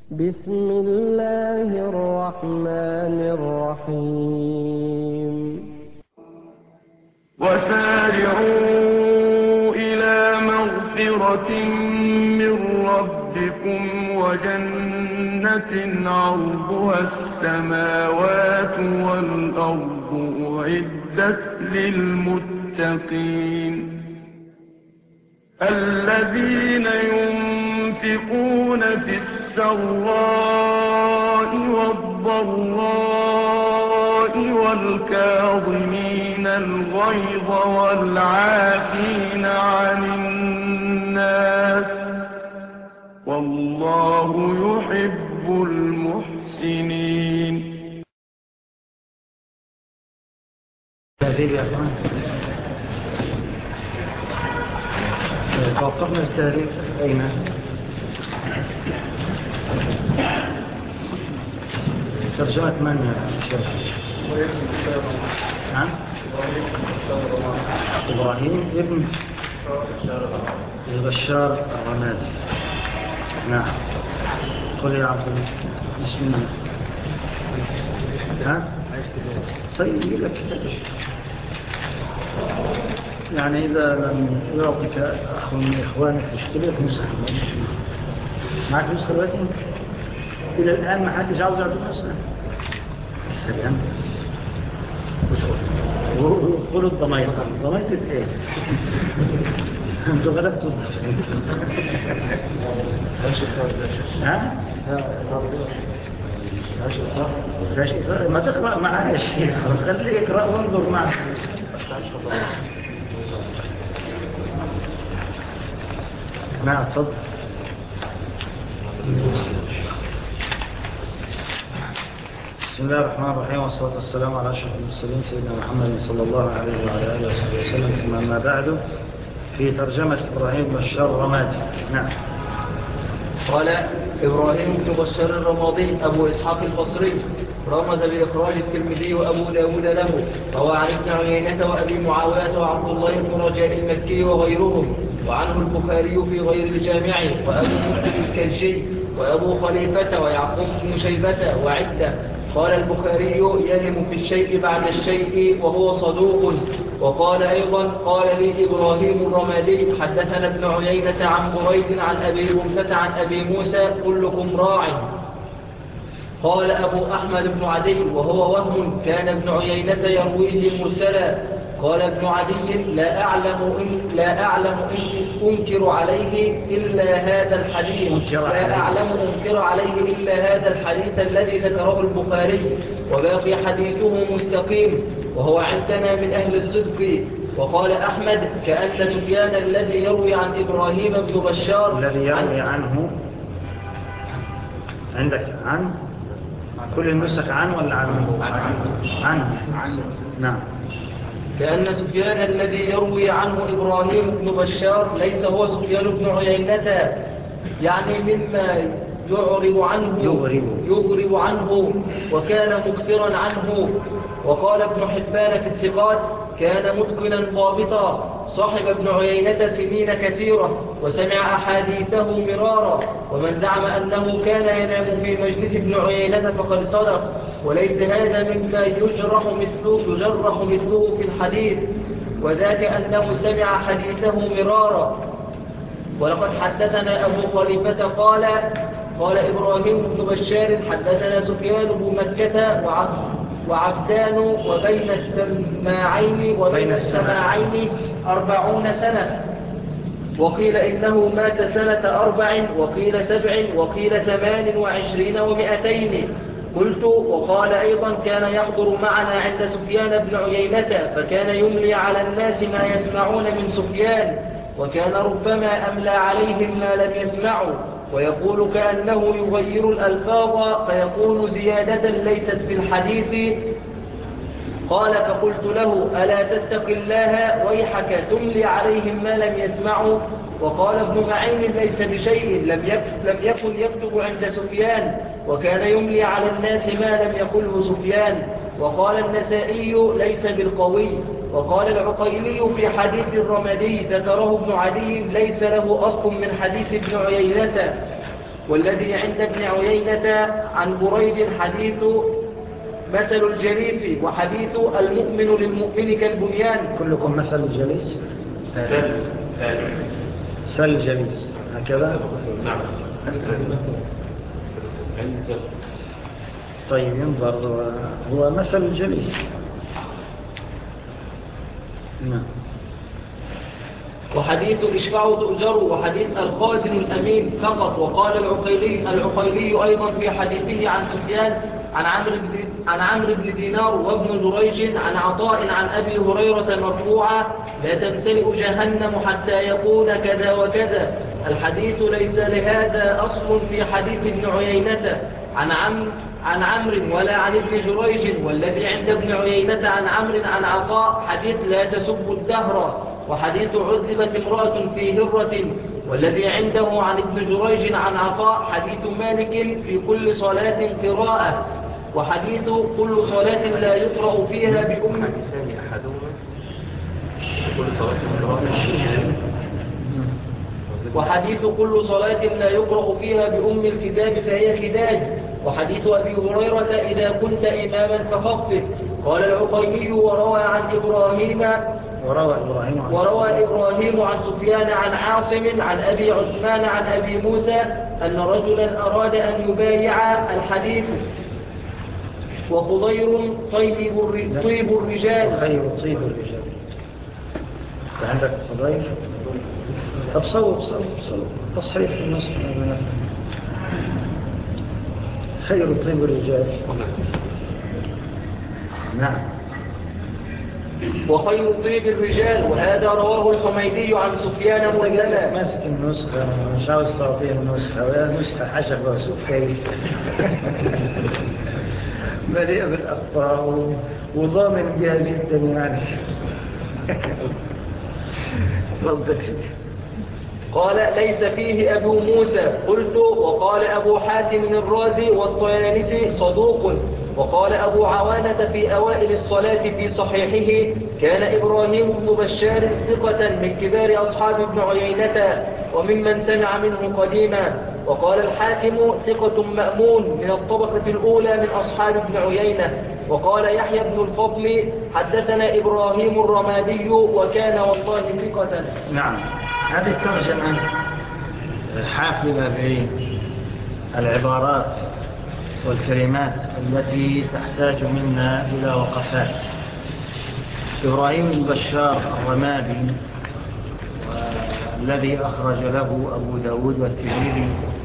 بسم الله الرحمن الرحيم. وسارعوا إلى مغفرة من ربكم وجنة عرضها السماوات والأرض أعدت للمتقين الذين ينفقون في السراء والضراء والكاظمين الغيظ والعافين عن الناس والله يحب المحسنين. توقفنا التاريخ أين؟ ترجمة من يا شيخ؟ نعم؟ إبراهيم ابن بشار الرمادي. نعم. قل يا عبد الله بسم الله. ها؟ طيب لك يعني إذا لم يعطيك أخ من إخوانك اشتريك نسخة معك نسخة دلوقتي؟ إلى الآن ما حدش عاوز يعطيك نسخة. السلام. وقولوا الضميطة إيه؟ أنتوا غلبتوا ها؟ ما تقرأ معايا شيء خليه يقرأ وانظر معه. نعم تفضل. بسم الله الرحمن الرحيم والصلاة والسلام على أشرف المرسلين سيدنا محمد صلى الله عليه وعلى آله وصحبه وسلم. ثم أما بعد في ترجمة إبراهيم بن بشار الرمادي. نعم. قال إبراهيم بن بشار الرمادي أبو إسحاق البصري رمز بإخراج الترمذي وأبو داود له، روى عن ابن عيينة وأبي معاوية وعبد الله بن رجاء المكي وغيرهم، وعنه البخاري في غير الجامع وأبو مسلم الكلشي وأبو خليفة ويعقوب بن شيبة وعدة. قال البخاري يهم في الشيء بعد الشيء وهو صدوق. وقال أيضا قال لي إبراهيم الرمادي حدثنا ابن عيينة عن بريد عن أبي رمثة عن أبي موسى كلكم راع. قال أبو أحمد بن عدي وهو وهم كان ابن عيينة يرويه مرسلا. قال ابن عدي لا أعلم إن أنكر عليه إلا هذا الحديث الذي ذكره البخاري، وباقي حديثه مستقيم وهو عندنا من أهل الصدق. وقال أحمد كأن سفيان الذي يروي عن إبراهيم بن بشار الذي يروي عنه عندك عن كل النسخ عن ولا عن نعم. كأن سفيان الذي يروي عنه إبراهيم بن بشار ليس هو سفيان بن عيينة، يعني مما يغرب عنه وكان مكثرا عنه. وقال ابن حبان في الثقات كان متقنا ضابطا، صاحب ابن عيينة سنين كثيرة وسمع أحاديثه مرارا. ومن زعم أنه كان ينام في مجلس ابن عيينة فقد صدق، وليس هذا مما يجرح مثله في الحديث، وذاك أنه سمع حديثه مرارا. ولقد حدثنا أبو خليفة قال إبراهيم بن بشار حدثنا سفيان بن مكة وعبدان وبين السماعين 40 سنة، وقيل إنه مات سنة 4 وقيل 7 وقيل 28 و200. قلت وقال أيضا كان يحضر معنا عند سفيان بن عيينة فكان يملي على الناس ما يسمعون من سفيان، وكان ربما أملى عليهم ما لم يسمعوا، ويقول كأنه يغير الألفاظ فيقول زيادة ليست في الحديث. قال فقلت له ألا تتق الله ويحك تملي عليهم ما لم يسمعوا. وقال ابن معين ليس بشيء لم يكن يكتب عند سفيان، وكان يملي على الناس ما لم يقله سفيان. وقال النسائي ليس بالقوي. وقال العقيلي في حديث الرمادي ذكره ابن عدي ليس له أصل من حديث ابن عيينة. والذي عند ابن عيينة عن بريد حديث مثل الجليس وحديث المؤمن للمؤمن كالبنيان. كلكم مثل الجليس؟ سل الجليس هكذا؟ نعم. طيب ينظر هو مثل الجليس. نعم. وحديث اشفعوا تؤجروا وحديث الخازن الأمين فقط. وقال العقيلي أيضا في حديثه عن سفيان عن عمرو بن دينار وابن جريج عن عطاء عن أبي هريرة مرفوعا لا تمتلئ جهنم حتى يقول كذا وكذا. الحديث ليس لهذا أصل في حديث ابن عيينة عن عمرو ولا عن ابن جريج، والذي عند ابن عيينة عن عمرو عن عطاء حديث لا تسب الدهر، وحديث عذبت امرأة في هرة، والذي عنده عن ابن جريج عن عطاء حديث مالك في كل صلاة قراءة، وحديث كل صلاة لا يقرأ فيها بأم وحديث كل صلاة لا يقرأ فيها بأم الكتاب فهي خداج، وحديث أبي هريرة إذا كنت إماما فخفف. قال العقيلي وروى إبراهيم عن سفيان عن عاصم عن أبي عثمان عن أبي موسى أن رجلا أراد أن يبايع الحديث وخضير طيب الرجال. عندك خضير؟ طب صوب تصحيح النصف. خير طيب الرجال. نعم. وخير طيب الرجال، وهذا رواه الحميدي عن سفيان مرسلا. ماسك النسخة مش عاوز تعطيه النسخة ولا نسخة حشب وسوف كيف مليئة بالأخطاء وضامن بها جدا يعني. قال ليس فيه أبو موسى. قلت وقال أبو حاتم الرازي والطيالسي صدوق. وقال أبو عوانة في أوائل الصلاة في صحيحه كان إبراهيم بن بشار ثقة من كبار أصحاب ابن عيينة وممن سمع منه قديما. وقال الحاكم ثقة مأمون من الطبقة الأولى من أصحاب ابن عيينة. وقال يحيى بن الفضل حدثنا إبراهيم الرمادي وكان والله ثقة. نعم. هذه الترجمة حافلة بالعبارات والكلمات التي تحتاج منا إلى وقفات. إبراهيم بن بشار الرمادي والذي أخرج له أبو داود والترمذي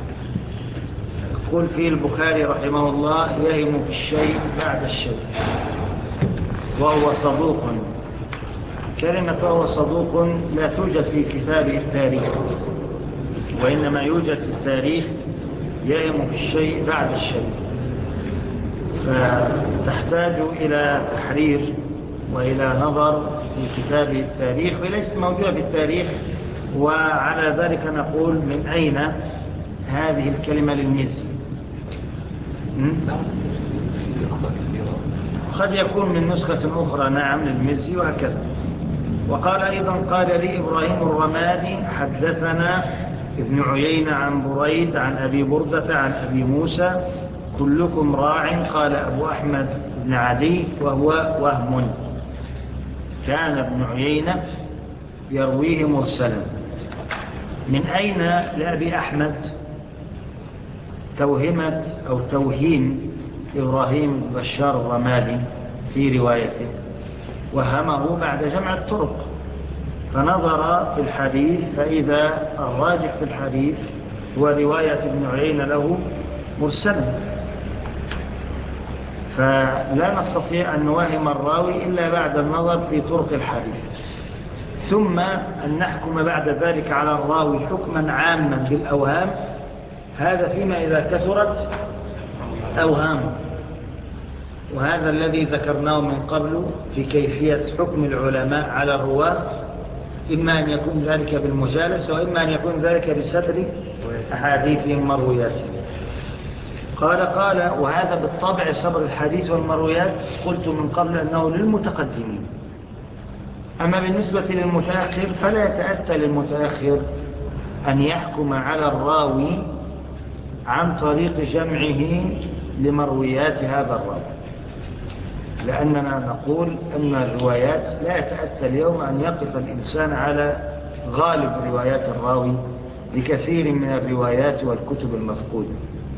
يقول فيه البخاري رحمه الله يهم في الشيء بعد الشيء وهو صدوق. كلمة وهو صدوق لا توجد في كتاب التاريخ، وإنما يوجد في التاريخ يهم في الشيء بعد الشيء، فتحتاج إلى تحرير وإلى نظر في كتاب التاريخ، وليست موجودة في التاريخ. وعلى ذلك نقول من أين هذه الكلمة للمزي؟ قد يكون من نسخة أخرى نعم للمزي وهكذا. وقال أيضا قال لي إبراهيم الرمادي حدثنا ابن عيينة عن بريد عن أبي بردة عن أبي موسى كلكم راع. قال أبو أحمد بن عدي وهو وهم، كان ابن عيينة يرويه مرسلا. من أين لأبي أحمد توهمة أو توهيم إبراهيم بن بشار الرمادي في روايته؟ وهمه بعد جمع الطرق، فنظر في الحديث فإذا الراجح في الحديث هو رواية ابن عيينة له مرسلا، فلا نستطيع أن نوهم الراوي إلا بعد النظر في طرق الحديث، ثم أن نحكم بعد ذلك على الراوي حكما عاما بالأوهام. هذا فيما إذا كثرت أوهام، وهذا الذي ذكرناه من قبل في كيفية حكم العلماء على الرواة، إما أن يكون ذلك بالمجالسة وإما أن يكون ذلك بسبر أحاديثهم مروياتهم. قال وهذا بالطبع صبر الحديث والمرويات قلت من قبل أنه للمتقدمين، أما بالنسبة للمتأخر فلا يتأتى للمتأخر أن يحكم على الراوي عن طريق جمعه لمرويات هذا الراوي، لأننا نقول أن الروايات لا يتأتى اليوم أن يقف الإنسان على غالب روايات الراوي لكثير من الروايات والكتب المفقودة.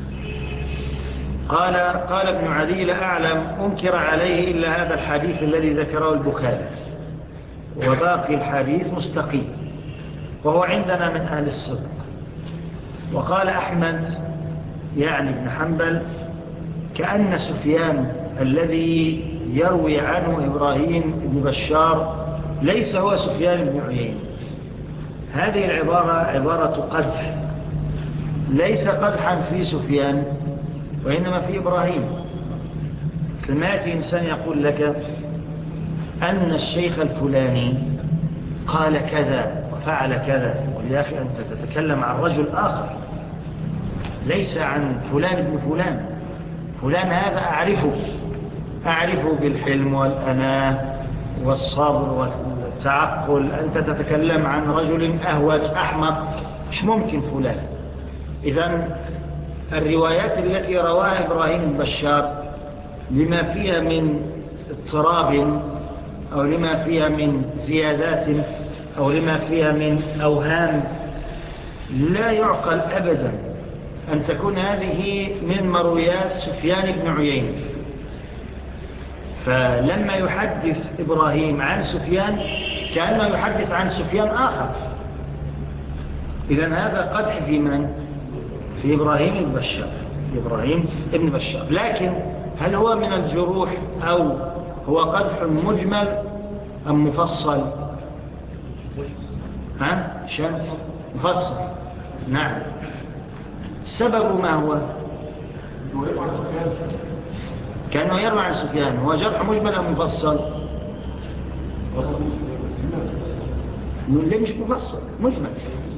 قال ابن عدي: لا أعلم أنكر عليه إلا هذا الحديث الذي ذكره البخاري، وباقي الحديث مستقيم، وهو عندنا من أهل الصدق. وقال أحمد يعني ابن حنبل: كأن سفيان الذي يروي عنه إبراهيم بن بشار ليس هو سفيان بن عيينة. هذه العبارة عبارة قدح، ليس قدحا في سفيان وإنما في إبراهيم. لما يأتي إنسان يقول لك أن الشيخ الفلاني قال كذا وفعل كذا، يا أخي أنت تتكلم عن رجل آخر ليس عن فلان ابن فلان. فلان هذا أعرفه بالحلم والأناه والصبر والتعقل. أنت تتكلم عن رجل أهوج أحمق، مش ممكن فلان. إذن الروايات التي رواها إبراهيم بن بشار لما فيها من اضطراب أو لما فيها من زيادات أو لما فيها من أوهام، لا يعقل أبدا أن تكون هذه من مرويات سفيان بن عيينة. فلما يحدث إبراهيم عن سفيان كأنه يحدث عن سفيان آخر. إذن هذا قدح في من؟ في إبراهيم بن بشار. لكن هل هو من الجروح أو هو قدح مجمل أم مفصل؟ مفصل. نعم. السبب ما هو؟ كأنه يروي عن سفيان. هو جرح مجمل أم مفصل؟ ليه مش مفصل؟ مجمل.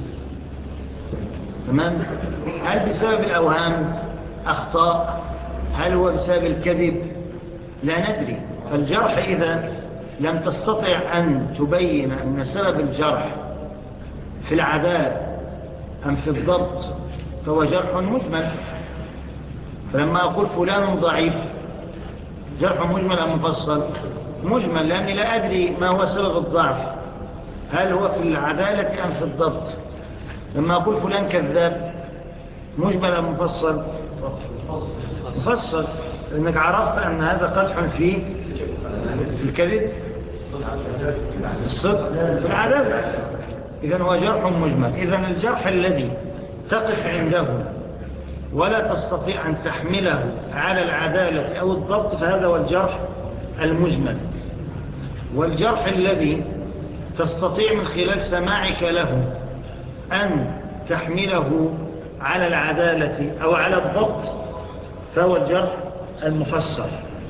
تمام. هل بسبب الأوهام أخطاء؟ هل هو بسبب الكذب؟ لا ندري. فالجرح إذا لم تستطع أن تبين أن سبب الجرح في العدالة أم في الضبط فهو جرح مجمل. فلما أقول فلان ضعيف جرح مجمل أم مفصل؟ مجمل، لأني لا أدري ما هو سبب الضعف، هل هو في العدالة أم في الضبط. لما أقول فلان كذاب مجمل أم مفصل؟ مفصل، لأنك عرفت أن هذا قدح في الكذب، الصدق، في العدالة. إذن هو جرح مجمل. إذن الجرح الذي تقف عنده ولا تستطيع أن تحمله على العدالة أو الضبط فهذا هو الجرح المجمل. والجرح الذي تستطيع من خلال سماعك له أن تحمله على العدالة أو على الضبط فهو الجرح المفسر.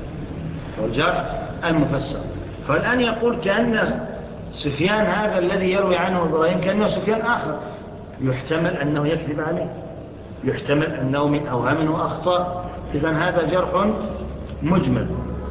فالآن يقول كأن سفيان هذا الذي يروي عنه إبراهيم كأنه سفيان آخر، يحتمل أنه يكذب عليه، يحتمل أنه من أوهام وأخطاء. إذن هذا جرح مجمل.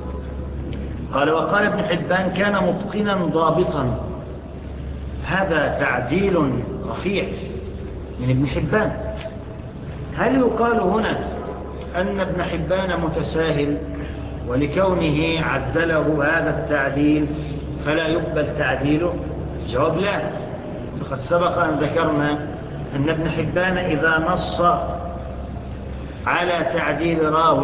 وقال ابن حبان: كان متقنا ضابطا. هذا تعديل رفيع من ابن حبان. هل يقال هنا أن ابن حبان متساهل ولكونه عدله هذا التعديل فلا يقبل تعديله؟ جواب: لا. فقد سبق أن ذكرنا أن ابن حبان إذا نص على تعديل راو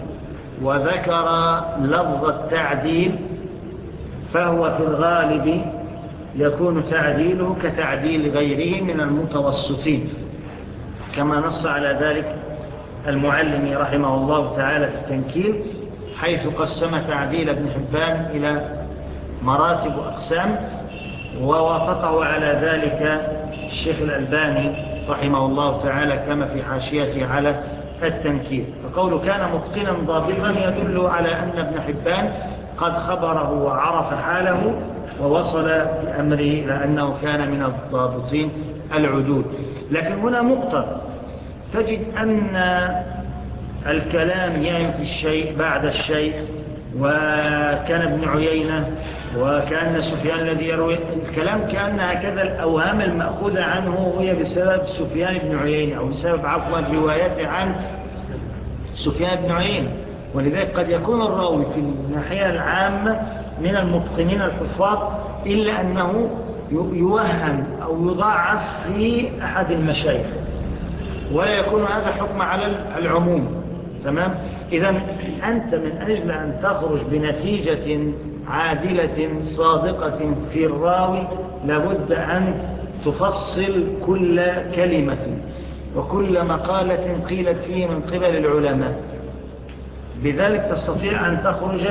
وذكر لفظ التعديل فهو في الغالب يكون تعديله كتعديل غيره من المتوسطين، كما نص على ذلك المعلم رحمه الله تعالى في التنكيل، حيث قسم تعديل ابن حبان إلى مراتب وأقسام، ووافقه على ذلك الشيخ الألباني رحمه الله تعالى كما في حاشيته على التنكيل. فقوله كان متقنا ضابطا يدل على أن ابن حبان قد خبره وعرف حاله ووصل في أمره إلى أنه كان من الضابطين العدول. لكن هنا نقطة، تجد أن الكلام يعني في الشيء بعد الشيء وكان ابن عيينة، وكان سفيان الذي يروي الكلام، كأن هكذا الأوهام المأخوذة عنه هي بسبب سفيان بن عيينة، أو بسبب عفوا روايته عن سفيان بن عيينة. ولذلك قد يكون الراوي في الناحية العامة من المتقنين الحفاظ، إلا أنه يوهم أو يضاعف في أحد المشايخ، ولا يكون هذا حكم على العموم. تمام؟ إذن أنت من أجل أن تخرج بنتيجة عادلة صادقة في الراوي لابد أن تفصل كل كلمة وكل مقالة قيلت فيه من قبل العلماء. بذلك تستطيع أن تخرج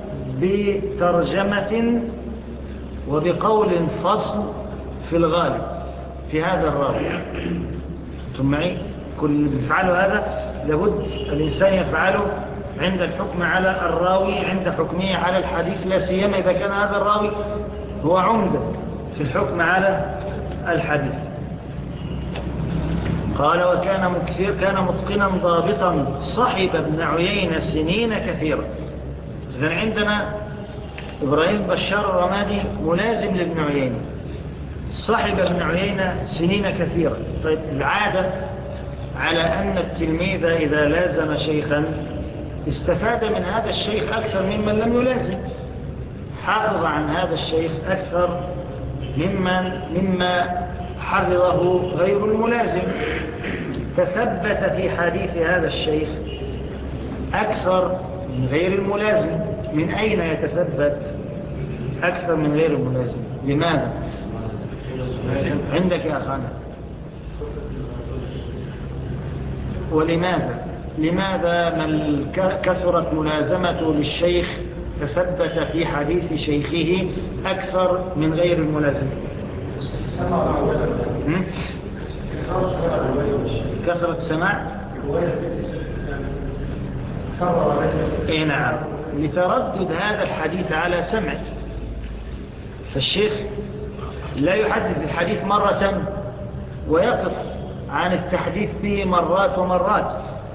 بترجمة وبقول فصل في الغالب في هذا الراوي. ثم معي كل يفعله هذا لابد الإنسان يفعله عند الحكم على الراوي، عند حكمه على الحديث، لا سيما إذا كان هذا الراوي هو عمدة في الحكم على الحديث. قال وكان مكثير، كان متقنا ضابطا، صحب ابن عيينة سنين كثيرة. إذن عندنا إبراهيم بشار الرمادي ملازم لابن عيينة، صحب ابن عيينة سنين كثيرة. طيب العادة على أن التلميذ إذا لازم شيخا استفاد من هذا الشيخ أكثر ممن لم يلازم، حافظ عن هذا الشيخ أكثر مما حفظه غير الملازم، تثبت في حديث هذا الشيخ أكثر من غير الملازم. من أين يتثبت أكثر من غير الملازم؟ لماذا؟ عندك يا أخانا. لماذا من كثرت ملازمته للشيخ تثبت في حديث شيخه أكثر من غير الملازم؟ كثرة السماع. اي نعم، لتردد هذا الحديث على سمعه. فالشيخ لا يحدث الحديث مرة ويقف عن التحديث به مرات ومرات،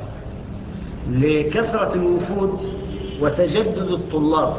لكثرة الوفود وتجدد الطلاب.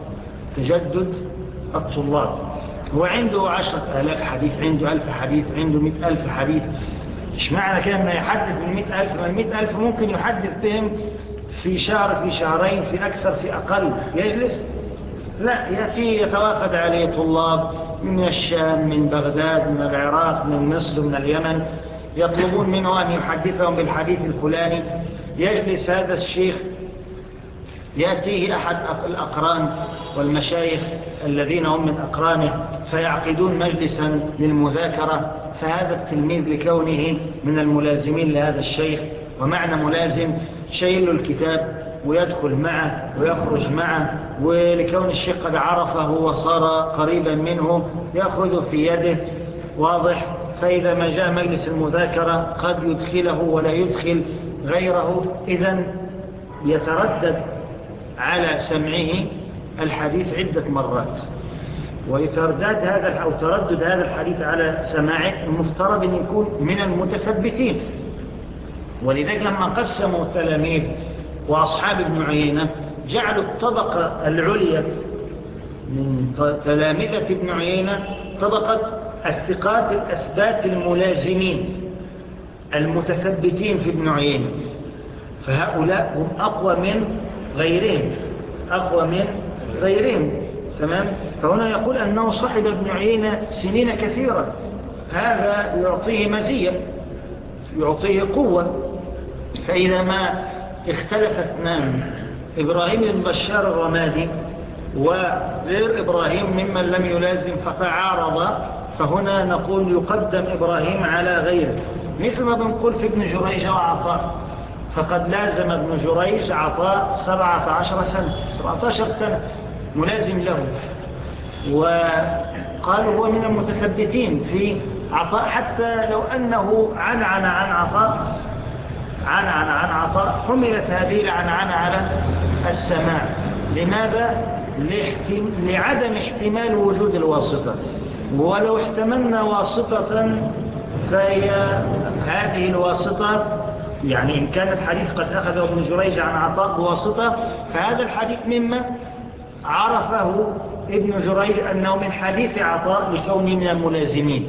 هو عنده 10,000 حديث، عنده 1000 حديث، عنده 100,000 حديث. مش معنى كده أنه يحدث من 100,000، من 100,000 ممكن يحدث بهم في شهر، في شهرين، في أكثر، في أقل. يجلس؟ لا، يأتي يتوافد عليه طلاب من الشام، من بغداد، من العراق، من مصر، من اليمن، يطلبون منه أن يحدثهم بالحديث الفلاني. يجلس هذا الشيخ، يأتيه أحد الأقران والمشايخ الذين هم من أقرانه فيعقدون مجلسا للمذاكرة. فهذا التلميذ لكونه من الملازمين لهذا الشيخ، ومعنى ملازم شيل الكتاب ويدخل معه ويخرج معه، ولكون الشيخ قد عرفه وصار قريبا منه يأخذ في يده، واضح. فإذا ما جاء مجلس المذاكرة قد يدخله ولا يدخل غيره، إذن يتردد على سمعه الحديث عدة مرات. ولتردد هذا أو تردد هذا الحديث على سماعه المفترض أن يكون من المتثبتين. ولذلك لما قسموا التلاميذ وأصحاب ابن عيينة جعلوا الطبقة العليا من تلامذة ابن عيينة طبقة الثقات الأثبات الملازمين المتثبتين في ابن عيينة، فهؤلاء هم أقوى من غيرهم. تمام؟ فهنا يقول أنه صحب ابن عيينة سنين كثيرة، هذا يعطيه مزية، يعطيه قوة. فإذا ما اختلف اثنان، إبراهيم بن بشار الرمادي وغير إبراهيم ممن لم يلازم فتعارض، فهنا نقول يقدم إبراهيم على غيره، مثل ما بنقول في ابن جريج وعطاء. فقد لازم ابن جريج عطاء 17 سنة ملازم له، وقالوا هو من المتثبتين في عطاء، حتى لو أنه عنعن عن عطاء حملت هذه العنعنة على السماع. لماذا؟ لعدم احتمال وجود الواسطة. ولو احتملنا واسطة فهي هذه الواسطة يعني إن كان الحديث قد أخذه ابن جريج عن عطاء بواسطة، فهذا الحديث مما عرفه ابن جريج أنه من حديث عطاء لكونه من الملازمين.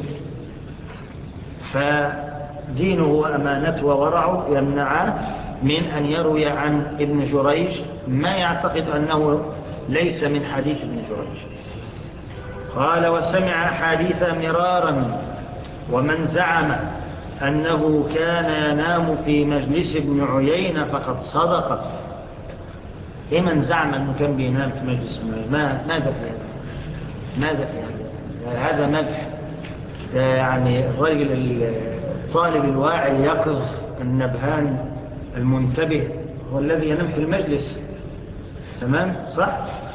فدينه وأمانته وورعه يمنعه من أن يروي عن ابن جريج ما يعتقد أنه ليس من حديث ابن جريج. قال: وسمع حديث مرارا، ومن زعم أنه كان ينام في مجلس ابن عيينة فقد صدق. إيه من زعم أنه كان بينام في مجلس ابن عيينة؟ ماذا في هذا؟ ماذا في هذا؟ هذا مدح. يعني الرجل الطالب الواعي اليقظ النبهان المنتبه هو الذي ينام في المجلس. تمام؟ صح؟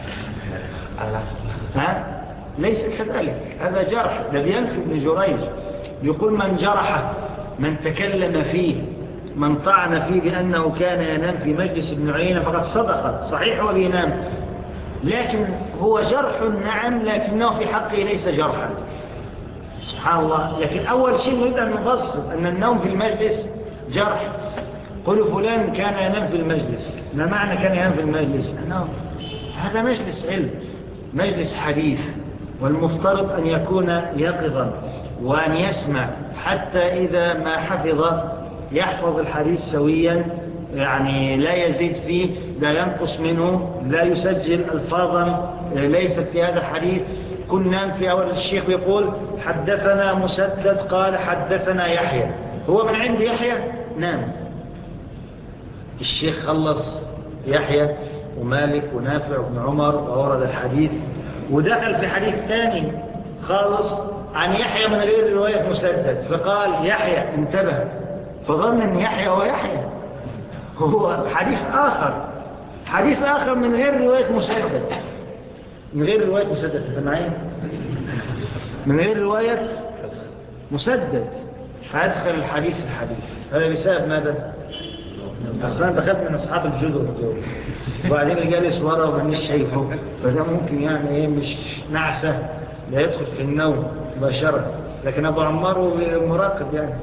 ها؟ ليس كذلك، هذا جرح. الذي ينفي ابن جريج يقول: من جرحه، من تكلم فيه، من طعن فيه بأنه كان ينام في مجلس ابن عيينة فقد صدق. صحيح هو بينام، لكن هو جرح نعم، لكنه في حقه ليس جرحا. سبحان الله. لكن أول شيء نريد أن نفصل أن النوم في المجلس جرح. قلوا فلان كان ينام في المجلس، ما معنى كان ينام في المجلس؟ أنه هذا مجلس علم، مجلس حديث، والمفترض أن يكون يقظا وأن يسمع، حتى إذا ما حفظ يحفظ الحديث سويا، يعني لا يزيد فيه، لا ينقص منه، لا يسجل ألفاظا ليست في هذا الحديث. كنا في أول الشيخ يقول: حدثنا مسدد قال حدثنا يحيى، هو من عند يحيى نام. الشيخ خلص يحيى ومالك ونافع وابن عمر وورد الحديث، ودخل في حديث ثاني خالص عن يحيى من غير رواية مسدد، فقال يحيى، انتبه، فظن ان يحيى هو يحيى، هو حديث آخر من غير رواية مسدد، من غير رواية مسدد. انت معي؟ من غير رواية مسدد، فأدخل الحديث في الحديث. هذا بسبب ماذا؟ أصلا دخلت من أصحاب الجدر وبعدين الجالس ورا ومنيش شايفه، فده ممكن يعني إيه مش نعسة لا يدخل في النوم مباشرة، لكن أبو عمار مراقب يعني.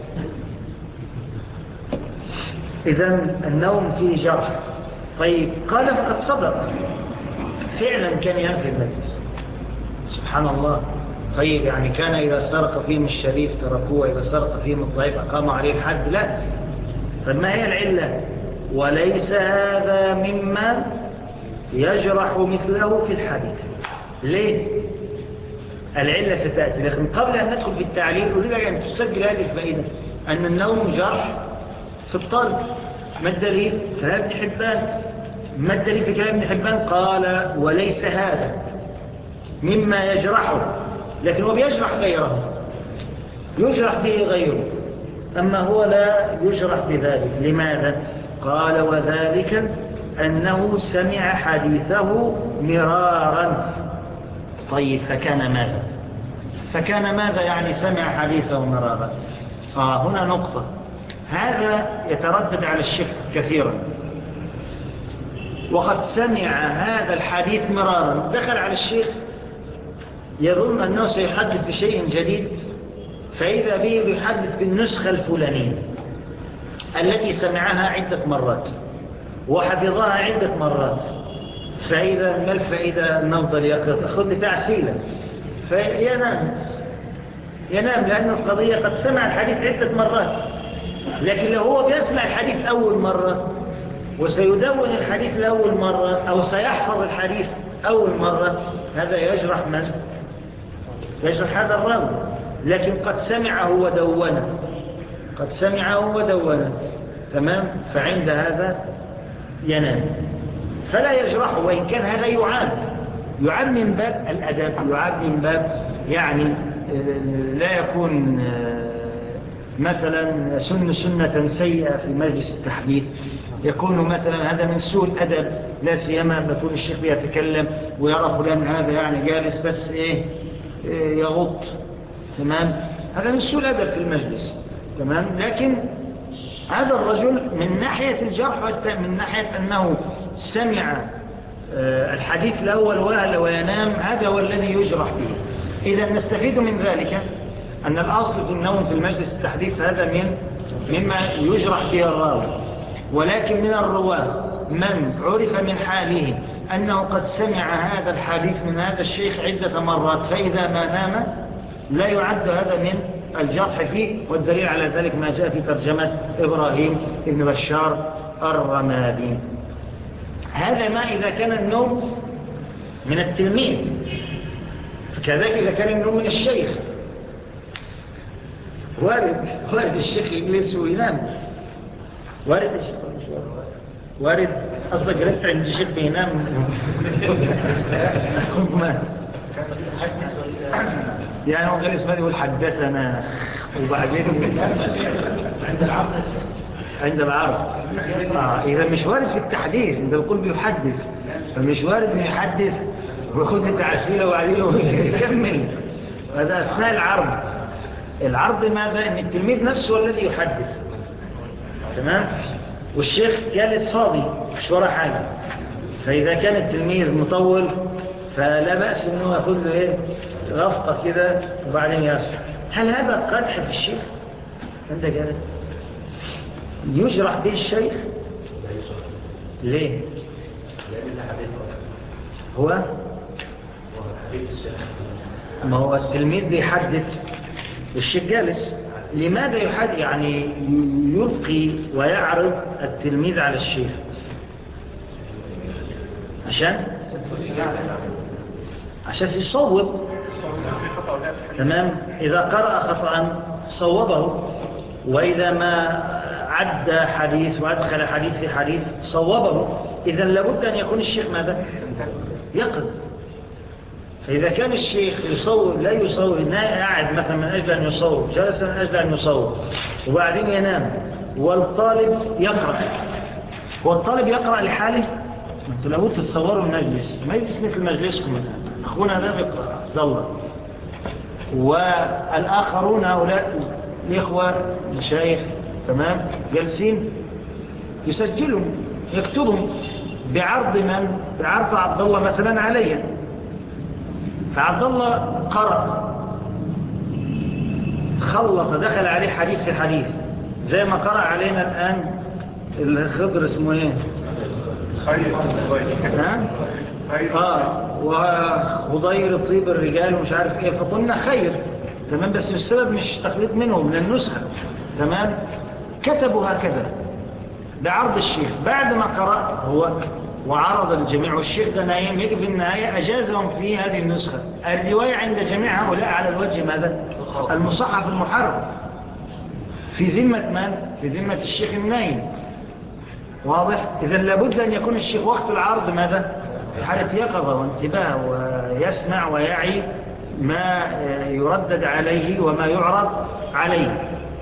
إذن النوم فيه جرح. طيب قال فقد صدق، فعلا كان ينفي المجلس. سبحان الله. طيب يعني كان إذا سرق فيهم الشريف تركوه، وإذا سرق فيهم الضعيف أقاموا عليه الحد؟ لا. فما هي العلة؟ وليس هذا مما يجرح مثله في الحديث. ليه؟ العلة ستأتي، لكن قبل أن ندخل في التعليل أريد أن تسجل هذه الفائدة، أن النوم جرح في الطالب. ما الدليل؟ كلام ابن حبان. ما الدليل في كلام ابن حبان؟ قال: وليس هذا مما يجرحه، لكن هو بيجرح غيره، يجرح به غيره، أما هو لا يجرح بذلك. لماذا؟ قال: وذلك أنه سمع حديثه مرارا. طيب فكان ماذا؟ فكان ماذا يعني سمع حديثه مرارا؟ هنا نقطة، هذا يتردد على الشك كثيرا. وقد سمع هذا الحديث مرارا، دخل على الشيخ يظن أنه سيحدث بشيء جديد، فإذا به يحدث بالنسخة الفلانية التي سمعها عدة مرات وحفظها عدة مرات. فإذا ما الفائدة نفضل يقرأ؟ أخذ تعسيلا ينام، لأن القضية قد سمع الحديث عدة مرات. لكن لو هو بيسمع الحديث أول مرة وسيدون الحديث لأول مرة، أو سيحفظ الحديث أول مرة، هذا يجرح من؟ يجرح هذا الراوي. لكن قد سمعه ودونه، تمام؟ فعند هذا ينام، فلا يجرحه، وإن كان هذا يعام من باب الأدب، يعام من باب يعني لا يكون مثلا سنة سيئة في مجلس التحديث، يكون مثلا هذا من سوء الأدب، لا سيما بكون الشيخ بيتكلم ويرى فلان هذا يعني جالس بس يغط، تمام؟ هذا من سوء الأدب في المجلس، تمام؟ لكن هذا الرجل من ناحية الجرح من ناحية أنه سمع الحديث الأول وينام، هذا هو الذي يجرح به. إذا نستفيد من ذلك أن الأصل في النوم في المجلس التحديث هذا من مما يجرح به الراوي، ولكن من الرواة من عرف من حاله أنه قد سمع هذا الحديث من هذا الشيخ عدة مرات، فإذا ما نام لا يعد هذا من الجرح فيه. والدليل على ذلك ما جاء في ترجمة إبراهيم بن بشار الرمادي. هذا ما إذا كان النوم من التلميذ، فكذلك إذا كان النوم من الشيخ. وارد الشيخ يجلس وينام، وارد الشيخ وارد أصلا جلست عند الشيخ بينام. يعني هو جلس ما يقول حدثنا وبعدين عند العرض. إذا مش وارد في التحديث، إذا القلب يحدث، فمش وارد من يحدث ويأخذ تعسيله وعليله ويكمل. هذا أثناء العرض ماذا؟ إن التلميذ نفسه الذي يحدث، تمام؟ والشيخ جالس فاضي مش ورا حاجة. فإذا كان التلميذ مطول فلا بأس إنه يأخذ له رفقة كده وبعدين يرجع. هل هذا قدح في الشيخ؟ أنت جالس يجرح به الشيخ ليه؟ هو ما هو التلميذ بيحدث والشيخ جالس. لماذا يحدث؟ يعني يلقي ويعرض التلميذ على الشيخ عشان يصوب، تمام؟ إذا قرأ خطأ صوبه، وإذا ما عد حديث وأدخل حديث في حديث صوبه. إذا لابد أن يكون الشيخ ماذا؟ يقظ. فإذا كان الشيخ يصوب لا يصوب، قاعد مثلا من أجل أن يصوب، جلس من أجل أن يصوب وبعدين ينام، والطالب يقرأ، والطالب يقرأ لحاله. أنتوا لابد تتصوروا المجلس مثل مجلسكم الآن، أخونا هذا يقرأ دورة، والآخرون هؤلاء الإخوة المشايخ تمام جالسين يسجلهم يكتبهم بعرض من؟ بعرض عبد الله مثلا عليا. فعبد الله قرأ خلص دخل عليه حديث في حديث، زي ما قرأ علينا الآن الخضر اسمه ايه؟ وخضير طيب الرجال ومش عارف ايه، فقلنا خير تمام، بس السبب مش تقليد منهم من النسخة، تمام؟ كتبوا هكذا بعرض الشيخ. بعد ما قرأ هو وعرض الجميع، والشيخ ده نايم، يجب في النهاية أجازهم في هذه النسخة. الرواية عند جميع هؤلاء على الوجه ماذا؟ المصحف المحرر في ذمة من؟ في ذمة الشيخ النايم. واضح؟ إذا لابد أن يكون الشيخ وقت العرض ماذا؟ في حالة يقظة وانتباه، ويسمع ويعي ما يردد عليه وما يعرض عليه.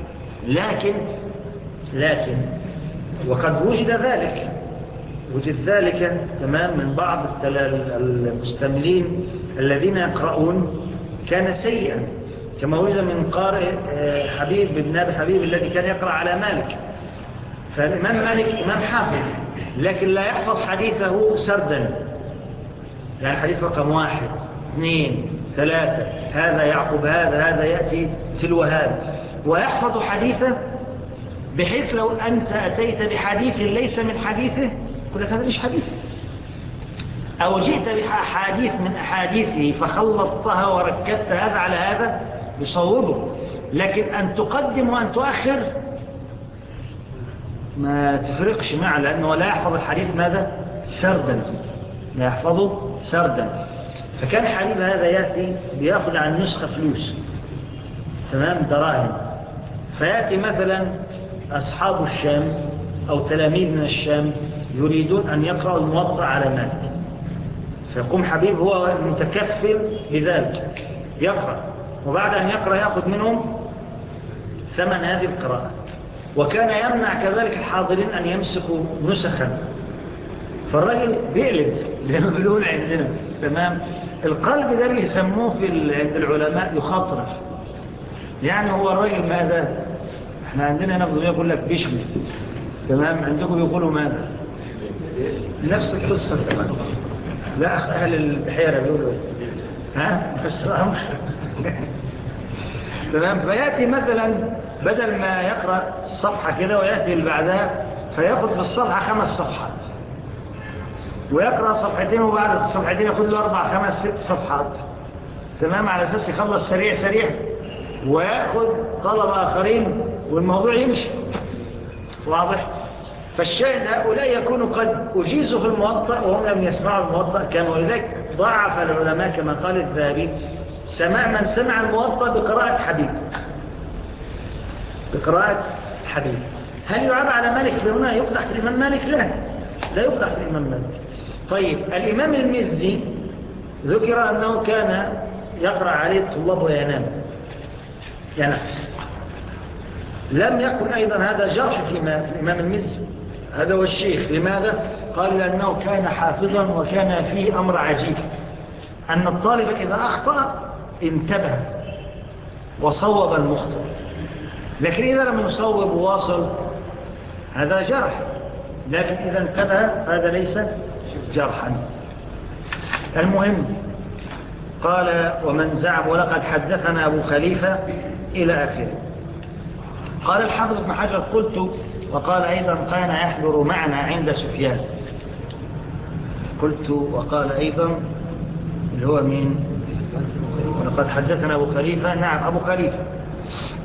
لكن وقد وجد ذلك تمام من بعض المستملين الذين يقرؤون كان سيئا، كما وجد من قارئ حبيب بن أبي حبيب الذي كان يقرأ على مالك. فالإمام مالك إمام حافظ، لكن لا يحفظ حديثه سردا، يعني حديث رقم 1 2 3 هذا يعقب هذا يأتي تلو هذا، ويحفظ حديثه بحيث لو أنت أتيت بحديث ليس من حديثه يقول لك هذا مش حديث، أو جئت بحديث من أحاديثه فخلطتها وركبت هذا على هذا يصوبه. لكن أن تقدم وأن تؤخر ما تفرقش معه، لأنه لا يحفظ الحديث ماذا؟ سردا، لا يحفظه سردا. فكان حبيب هذا يأتي بيأخذ عن نسخة فلوس، تمام، دراهم. فيأتي مثلا أصحاب الشام أو تلاميذ من الشام يريدون أن يقرأوا الموطأ على مالك، فيقوم حبيب هو المتكفل بذلك يقرأ، وبعد أن يقرأ يأخذ منهم ثمن هذه القراءة. وكان يمنع كذلك الحاضرين أن يمسكوا نسخا، فالرجل بيقلب زي ما بيقولون عندنا، تمام. القلب ده بيسموه عند العلماء يخطرف، يعني هو الرجل ماذا؟ احنا عندنا نبض يقول لك بيشمي، تمام، عندكم يقولوا ماذا؟ نفس القصة تمام. لا أهل البحيرة بيقولوا ها؟ بس تمام. فيأتي مثلا بدل ما يقرأ الصفحة كده ويأتي اللي بعدها فيأخذ في الصفحة 5 صفحات، ويقرأ صفحتين وبعد الصفحتين يأخذ له 4 5 6 صفحات، تمام، على أساس يخلص سريع سريع ويأخذ طلبة آخرين والموضوع يمشي. واضح؟ فالشاهد هؤلاء يكونوا قد أجيزوا في الموطأ وهم لم يسمعوا الموطأ كما، ولذلك ضعف العلماء كما قال الذهبي سماع من سمع الموطأ بقراءة حبيب، بقراءة حبيب. هل يعاب على مالك هنا يقدح في الإمام مالك؟ لا يقدح في الإمام مالك. طيب الإمام المزي ذكر أنه كان يقرأ عليه الطلاب وينام ينفس. لم يكن أيضا هذا جرح في الإمام المزي، هذا هو الشيخ. لماذا؟ قال لأنه كان حافظا وكان فيه أمر عجيب، أن الطالب إذا أخطأ انتبه وصوب المخطئ، لكن إذا لم يصوب وواصل هذا جرح، لكن إذا انتبه هذا ليس جرحا. المهم قال ومن زعم ولقد حدثنا أبو خليفة إلى آخره. قال الحافظ ابن حجر قلت وقال أيضا كان يحضر معنا عند سفيان. قلت وقال أيضا اللي هو مين؟ ولقد حدثنا أبو خليفة، نعم أبو خليفة